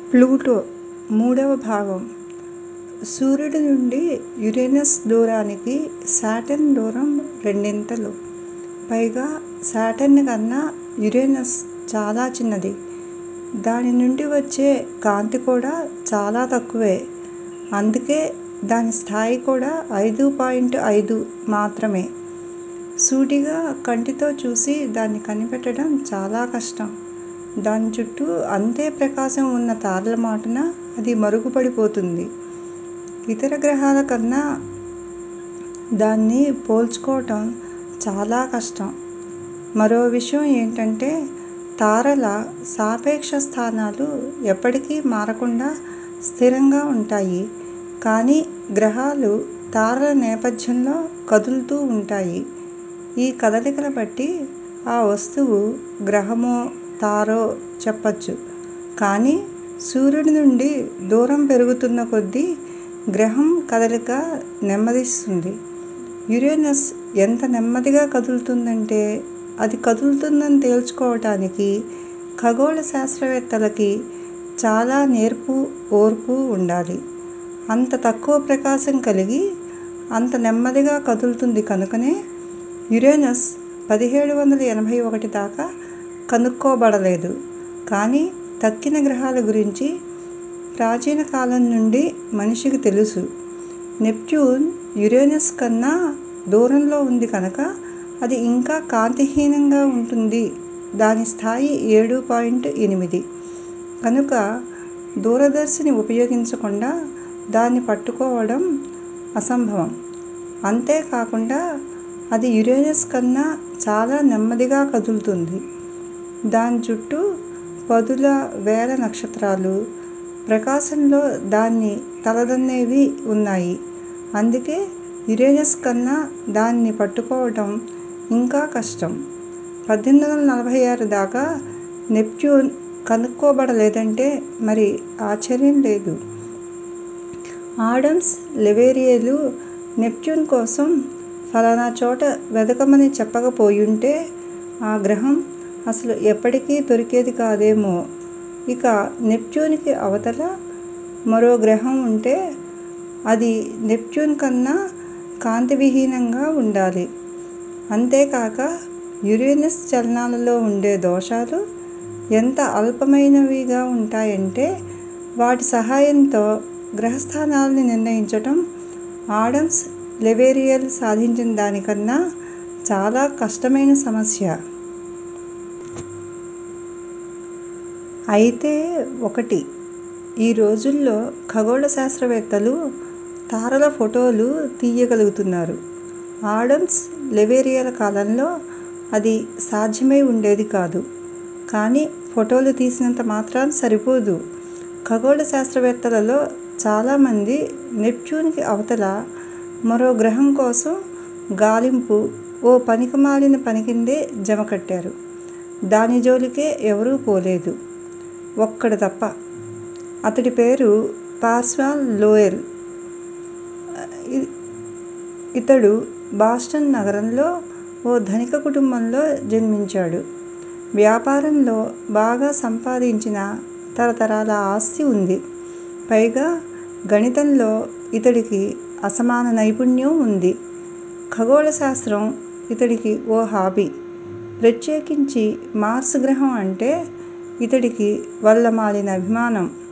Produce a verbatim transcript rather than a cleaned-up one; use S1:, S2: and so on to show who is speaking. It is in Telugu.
S1: ప్లూటో మూడవ భాగం. సూర్యుడి నుండి యురేనస్ దూరానికి శాటర్న్ దూరం రెండింతలు. పైగా శాటర్న్ కన్నా యురేనస్ చాలా చిన్నది. దాని నుండి వచ్చే కాంతి కూడా చాలా తక్కువే. అందుకే దాని స్థాయి కూడా ఐదు పాయింట్ ఐదు మాత్రమే. సూటిగా కంటితో చూసి దాన్ని కనిపెట్టడం చాలా కష్టం. దాని చుట్టూ అంతే ప్రకాశం ఉన్న తారల మాటున అది మరుగుపడిపోతుంది. ఇతర గ్రహాల కన్నా దాన్ని పోల్చుకోవటం చాలా కష్టం. మరో విషయం ఏంటంటే తారల సాపేక్ష స్థానాలు ఎప్పటికీ మారకుండా స్థిరంగా ఉంటాయి. కానీ గ్రహాలు తారల నేపథ్యంలో కదులుతూ ఉంటాయి. ఈ కదలికల బట్టి ఆ వస్తువు గ్రహమో తారో చెప్పచ్చు. కానీ సూర్యుడి నుండి దూరం పెరుగుతున్న కొద్దీ గ్రహం కదలిక నెమ్మదిస్తుంది. యురేనస్ ఎంత నెమ్మదిగా కదులుతుందంటే అది కదులుతుందని తేల్చుకోవటానికి ఖగోళ శాస్త్రవేత్తలకి చాలా నేర్పు ఓర్పు ఉండాలి. అంత తక్కువ ప్రకాశం కలిగి అంత నెమ్మదిగా కదులుతుంది కనుకనే యురేనస్ పదిహేడు వందల ఎనభై ఒకటి దాకా కనుక్కోబడలేదు. కానీ తక్కిన గ్రహాల గురించి ప్రాచీన కాలం నుండి మనిషికి తెలుసు. నెప్ట్యూన్ యురేనస్ కన్నా దూరంలో ఉంది కనుక అది ఇంకా కాంతిహీనంగా ఉంటుంది. దాని స్థాయి ఏడు పాయింట్ ఎనిమిది. కనుక దూరదర్శిని ఉపయోగించకుండా దాన్ని పట్టుకోవడం అసంభవం. అంతేకాకుండా అది యురేనస్ కన్నా చాలా నెమ్మదిగా కదులుతుంది. దాని చుట్టూ పదుల వేల నక్షత్రాలు ప్రకాశంలో దాన్ని తలదన్నేవి ఉన్నాయి. అందుకే యురేనస్ కన్నా దాన్ని పట్టుకోవటం ఇంకా కష్టం. పద్దెనిమిది వందల నలభై ఆరు దాకా నెప్ట్యూన్ కనుక్కోబడలేదంటే మరి ఆశ్చర్యం లేదు. ఆడమ్స్, లెవెరియలు నెప్ట్యూన్ కోసం ఫలానా చోట వెదకమని చెప్పకపోయుంటే ఆ గ్రహం అసలు ఎప్పటికీ దొరికేది కాదేమో. ఇక నెప్ట్యూన్కి అవతల మరో గ్రహం ఉంటే అది నెప్ట్యూన్ కన్నా కాంతివిహీనంగా ఉండాలి. అంతేకాక యురేనస్ చలనాలలో ఉండే దోషాలు ఎంత అల్పమైనవిగా ఉంటాయంటే వాటి సహాయంతో గ్రహస్థానాల్ని నిర్ణయించటం ఆడమ్స్, లెవెరియల్ సాధించిన దానికన్నా చాలా కష్టమైన సమస్య. అయితే ఒకటి, ఈ రోజుల్లో ఖగోళ శాస్త్రవేత్తలు తారల ఫోటోలు తీయగలుగుతున్నారు. ఆడమ్స్, లెవెరియల కాలంలో అది సాధ్యమై ఉండేది కాదు. కానీ ఫోటోలు తీసినంత మాత్రాన సరిపోదు. ఖగోళ శాస్త్రవేత్తలలో చాలామంది నెప్ట్యూన్కి అవతల మరో గ్రహం కోసం గాలింపు ఓ పనికిమాలిన పని కిందే జమకట్టారు. దాని జోలికే ఎవరూ పోలేదు. ఒక్కడు తప్ప. అతడి పేరు పార్సివల్ లోయెల్. ఇతడు బాస్టన్ నగరంలో ఓ ధనిక కుటుంబంలో జన్మించాడు. వ్యాపారంలో బాగా సంపాదించిన తరతరాల ఆస్తి ఉంది. పైగా గణితంలో ఇతడికి అసమాన నైపుణ్యం ఉంది. ఖగోళ శాస్త్రం ఇతడికి ఓ హాబీ. ప్రత్యేకించి మార్స్ గ్రహం అంటే ఇతడికి వల్లమాలిన అభిమానం.